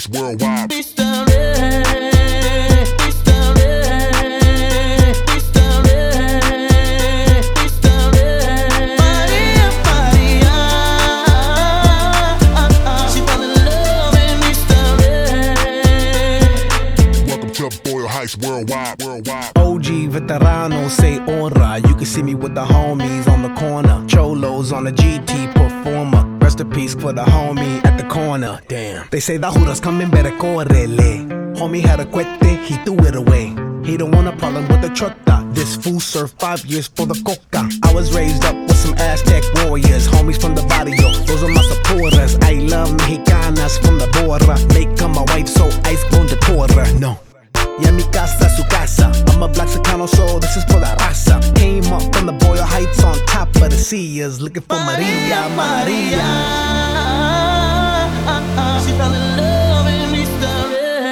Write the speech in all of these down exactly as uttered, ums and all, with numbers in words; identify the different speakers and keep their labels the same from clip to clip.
Speaker 1: Heights worldwide.
Speaker 2: East L A, East L A, East L A, East L A. Maria, Maria, she fell in love in East L A.
Speaker 1: Welcome to Boyle Heights worldwide, worldwide.
Speaker 3: O G veterano say ora. You can see me with the homies on the corner. Cholos on the G T performer. Rest in peace for the homie at the corner. Damn. They say the Judas coming, better correle. Homie had a cuete, he threw it away. He don't want a problem with the trucka. This fool served five years for the coca. I was raised up with some Aztec warriors. Homies from the barrio, those are my supporters. I love Mexicanas from the border. Make her my wife so ice gon' deport her. No. Yeah, mi casa, su casa. I'm a black Chicano, so this is for la raza. Came up from the Boyle Heights on top of the seas, looking for Maria, Maria.
Speaker 2: She fell in love in East L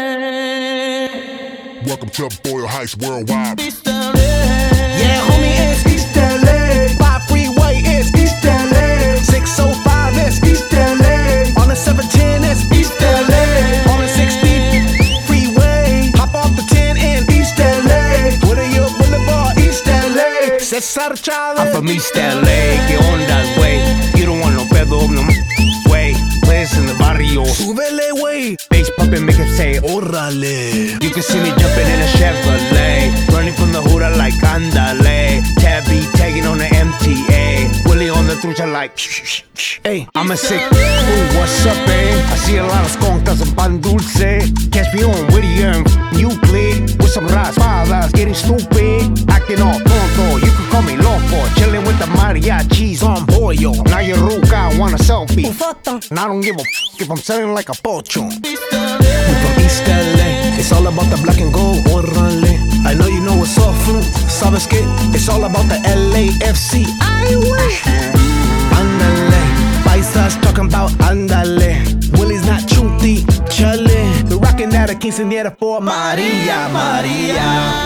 Speaker 2: A.
Speaker 1: Welcome to Boyle Heights worldwide.
Speaker 2: East L A.
Speaker 3: Yeah, homie, it's East L A. Five freeway is East L A. six oh five is East L A. On the seven ten is East L A. On the sixty freeway, hop off the ten in East L A. Woodley Boulevard, East L A. Cesar Chavez.
Speaker 4: I'm from East L A, ¿qué onda, güey? You don't want no pedo, no way. Place in the barrio.
Speaker 3: Súbele, wey.
Speaker 4: Bass pumping, make it say,
Speaker 3: Órale.
Speaker 4: you can see me jumping in a Chevrolet. Running from the hood, I like andale. Tabby tagging on the M T A. Willie on the trucha like, shh, shh, shh.
Speaker 3: Hey,
Speaker 4: I'm a sick, ooh, what's up, eh? I see a lot of skunkas and pan dulce. Catch me on Whittier and Euclid with some raspadas, getting stupid, acting all tonto. You can call me loco, chilling with the mariachis on Boyo. Now your ruca want a selfie, and I don't give a f if I'm selling like a pocho.
Speaker 2: East L
Speaker 3: we
Speaker 2: A.
Speaker 3: from East L A. It's all about the black and gold. Órale. I know you know what's up, fool. Sabes que? It's all about the L A F C. Ay, wey. Andale. Paisas talking about andale. Willie's not chuti, chale. They're rocking at a quinceañera for Maria, Maria.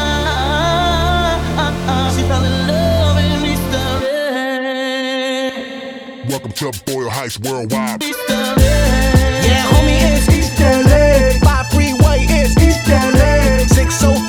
Speaker 2: She fell in love in East L A.
Speaker 1: Welcome to Boyle Heights worldwide.
Speaker 2: East L A.
Speaker 3: Yeah, homie, it's East L A. Five freeway is East L A. six oh